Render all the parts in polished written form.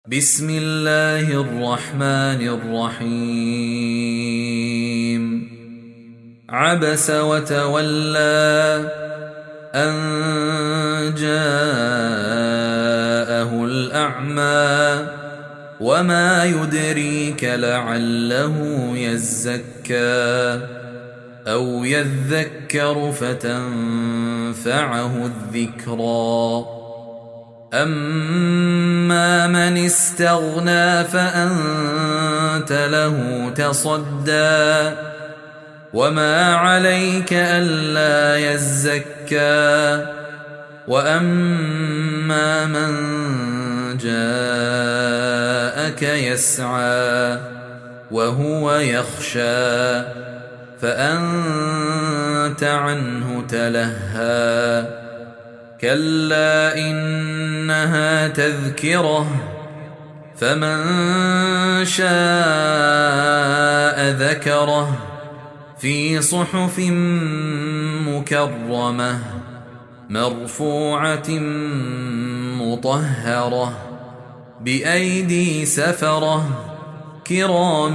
بسم الله الرحمن الرحيم عبس وتولى أن جاءه الأعمى وما يدريك لعله يزكى أو يذكر فتنفعه الذكرى أما من استغنى فأنت له تصدى وما عليك ألا يزكى وأما من جاءك يسعى وهو يخشى فأنت عنه تلهى كلا إنها تذكرة فمن شاء ذكره في صحف مكرمة مرفوعة مطهرة بأيدي سفرة كرام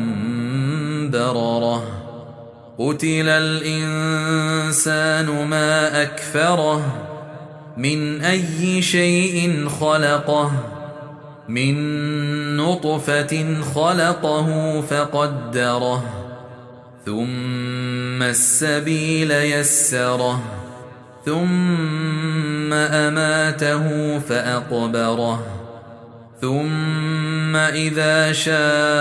بررة قتل الإنسان ما أكفره من أي شيء خلقه من نطفة خلقه فقدره ثم السبيل يسره ثم أماته فأقبره ثم إذا شاء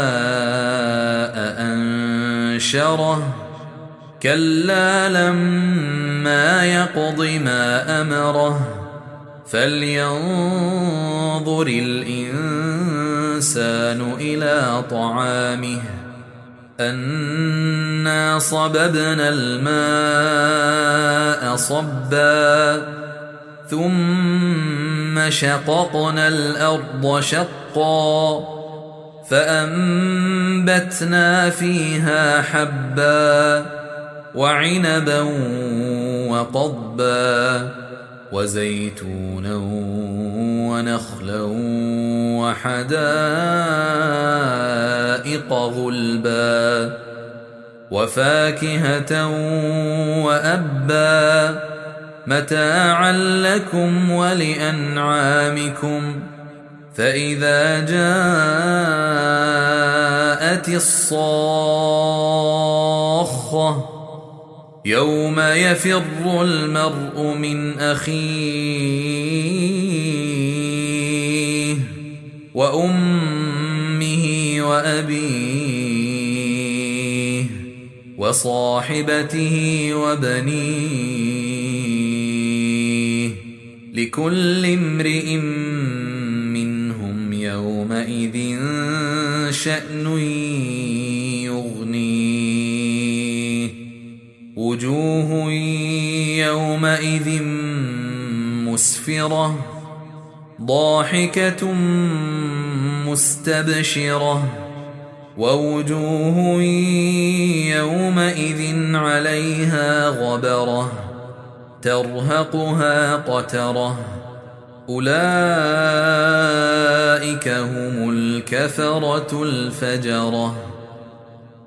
أنشره كلا لما يقض ما أمره فلينظر الإنسان إلى طعامه أنا صببنا الماء صبا ثم شققنا الأرض شقا فأنبتنا فيها حبا وعنبا وقضبا وزيتونا ونخلا وحدائق غلبا وفاكهة وأبا متاعا لكم ولأنعامكم فإذا جاءت الصاخة يوم يفر المرء من أخيه وأمه وأبيه وصاحبته وبنيه لكل امرئ منهم يومئذ شأن يغنيه وجوه يومئذ مسفرة ضاحكة مستبشرة ووجوه يومئذ عليها غبرة ترهقها قترة أولئك هم الكفرة الفجرة.